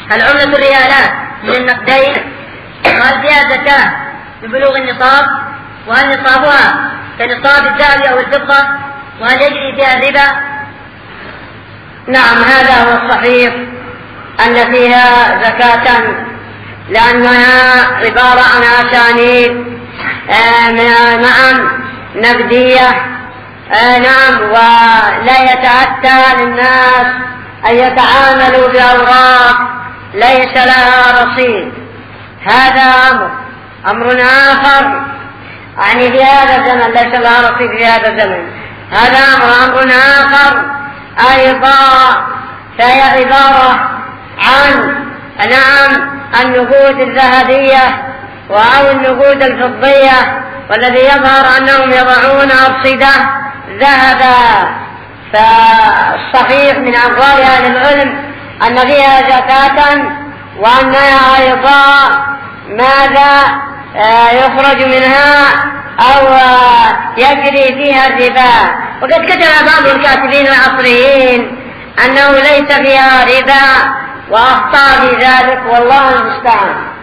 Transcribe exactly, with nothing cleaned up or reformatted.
العملة الريالات من النقدين، وهل فيها زكاة ببلوغ النصاب؟ وهل نصابها كنصاب الذهب أو الفضة؟ وهل يجري فيها الربا؟ نعم، هذا هو الصحيح أن فيها زكاة، لأنها عبارة عن أسانيد آه نعم نقدية، آه نعم، ولا يتأتى للناس أن يتعاملوا بأوراق ليس لها رصيد. هذا أمر أمر آخر، يعني في هذا الزمن ليس لها رصيد في هذا الزمن. هذا أمر أمر آخر أيضا، فهي عبارة عن نعم النقود الذهبية أو النقود الفضية، والذي يظهر أنهم يضعون أرصدة ذهبا. فالصحيح من أقوال أهل العلم أن فيها زكاة، وأنها أيضا ماذا يخرج منها أو يجري فيها الربا. وقد كتب بعض الكاتبين العصريين أنه ليس فيها ربا وأخطأ في ذلك، والله المستعان.